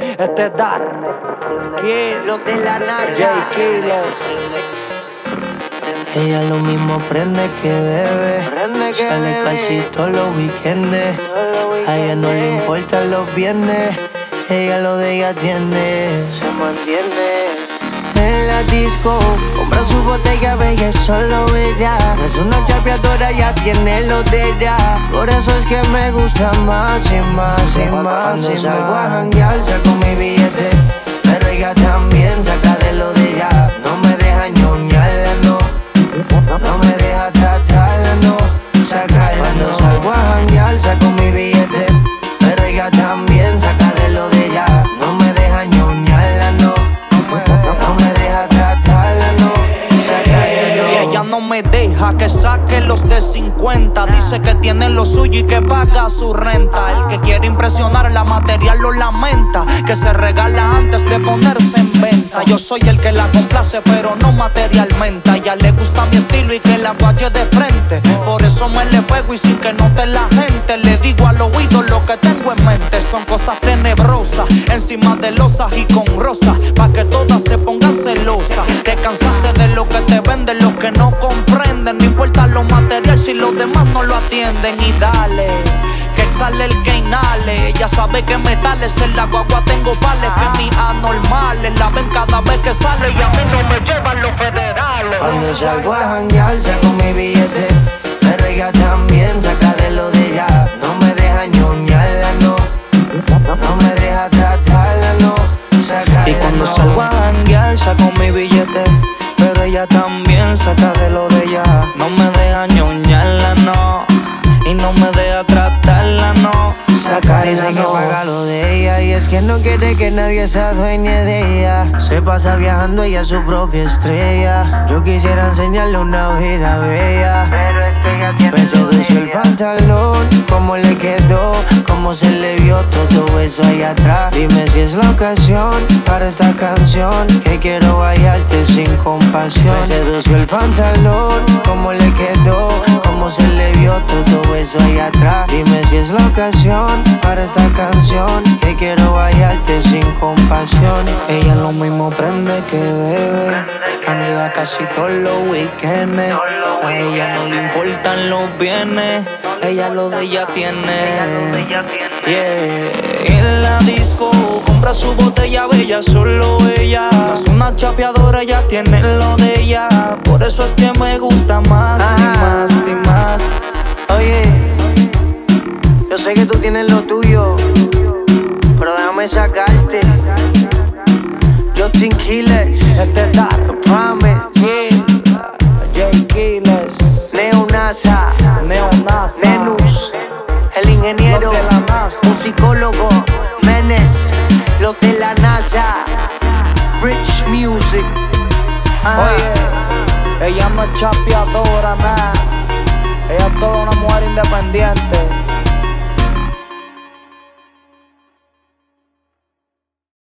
Dar Los de la NASA. J. Kiles. Ella lo mismo prende que bebe. Sale casi todos los weekendes. A ella no le importan los viernes. Ella lo de ella tiene. Se mantiene en la disco, compra su botella, bella y solo ella. No es una chapeadora, ya tiene lo de ella. Por eso es que me gusta más y más y más. Cuando salgo a janguear, saco mi billete. Pero ella también saca de lo de ella. No me deja ñoñarla, no. No me deja tratarla, no. Sacarla, cuando salgo a janguear, saco mi billete. Pero ella también saca de lo de ella. No me deja ñoñarla, no. No me deja tratarla, no. Sacarla, no. Y ella no me deja que saque los de 50. Dice que tiene lo suyo y que paga su renta. El que quiere impresionar la material lo lamenta, que se regala antes de ponerse en venta. Yo soy el que la complace pero no materialmente. A ella le gusta mi estilo y que la guaye de frente. Por eso me le pego y sin que note la gente le digo al oído lo que tengo en mente. Son cosas tenebrosas, encima de losas y con rosas, pa' que todas se pongan celosas. Te cansaste de lo que te venden, lo que no comprenden. No importa lo material si los demás no lo atienden. Y dale, que exhale el que inhale. Ella sabe que metales en la guagua tengo pales, que ni anormales la ven cada vez que sale. Y a mí no me llevan los federales. Cuando salgo a janguear, saco mi billete. Pero ella también saca de lo de ella. No me deja ñoñarla, no. No me deja tratarla, no. Sacarla, y cuando no. salgo a janguear, saco mi billete. Pero ella también saca de lo de ella. No me deja ñoñarla, no. Y no me deja tratarla, no. Sacarla, no. Que paga lo de ella. Y es que no quiere que nadie se adueñe de ella. Se pasa viajando, ella es su propia estrella. Yo quisiera enseñarle una vida bella. Pero es que ella tiene. Me sedució el pantalón, cómo le quedó, cómo se le vio todo eso ahí atrás. Dime si es la ocasión para esta canción, que quiero bailarte sin compasión. Me sedució el pantalón, cómo le quedó, cómo se le vio todo eso ahí atrás. Dime si es la ocasión para esta canción, que quiero bailarte sin compasión. Ella lo mismo prende que bebe, anda casi todos los weekendes. A ella no le importan los bienes, ella lo de ella tiene. Yeah. En la disco compra su botella bella, solo ella. No es una chapeadora, ella tiene lo de ella. Por eso es que me gusta más y más y más. Oye, yo sé que tú tienes lo tuyo, pero déjame sacarte. Justin Kiles, Dar Promise, J. Kiles, Neo NASA, Neonasa, Nenus, el ingeniero, los de la NASA, musicólogo, Menes, los de la NASA, Rich Music. Oye, ella no es chapeadora, nada. Ella es toda una mujer independiente.